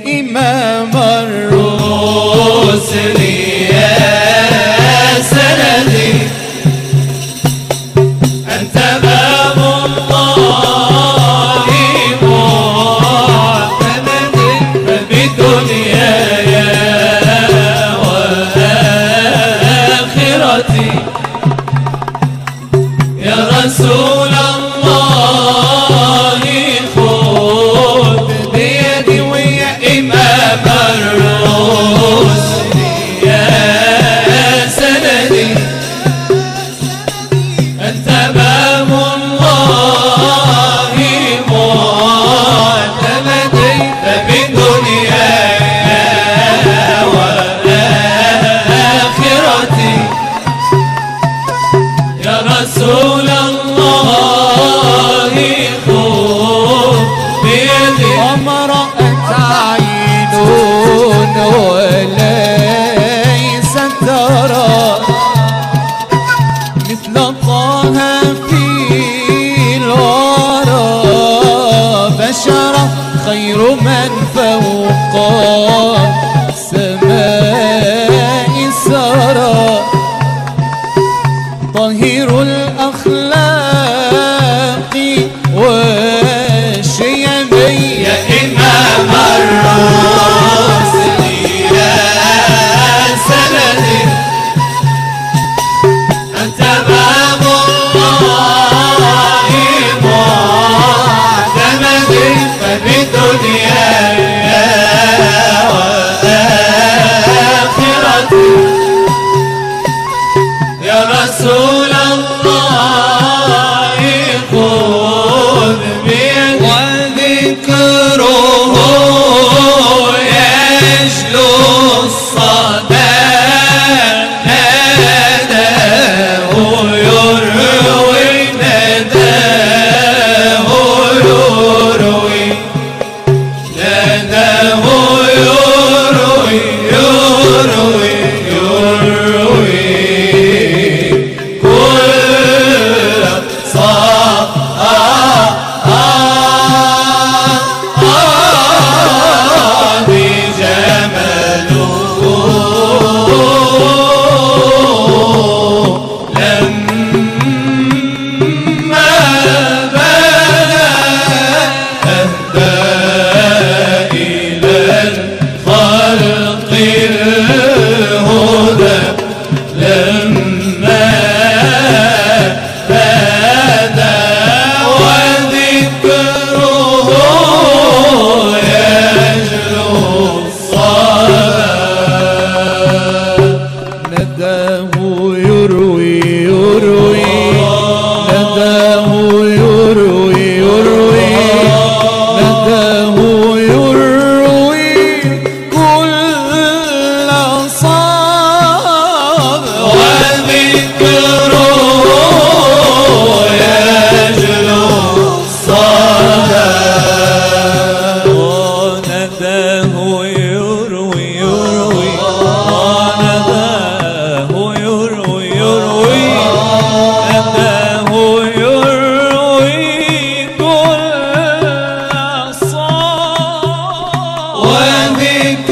إمام الرسل يا سندي، أنت باب الله معتمد بدنياي وآخرتي، يا رسول الله خذ بيدي ويا إمام الرسل يا سندي، أنت باب الله معتمد بدنياي وآخرتي، يا رسول الله خذ بيدي. وامرأة عين وليس ترى مثل طه في الورى، بشرا خير من فوق السماء سرى، طاهر الأخلاق والشيم، يا إمام الرسل يا سندي، أنت باب الله معتمد فبدنياي وآخرتي، يا رسول الله خذ بيدي. وذكره يجلو الصدى، ناداه يروي، ناداه يروي، ناداه يروي، يروي يروي كل صاد جماله، لما بدا أهدى إلى الخلق الهدى، لما بدا وذكره يجلو الصدى، نداه يروي يروي، نداه يروي يروي، نداه يروي كل صاد، وذكره يجلو الصدى، ونداه يروي يروي، ونداه يروي يروي، نداه يروي كل صاد، وذكره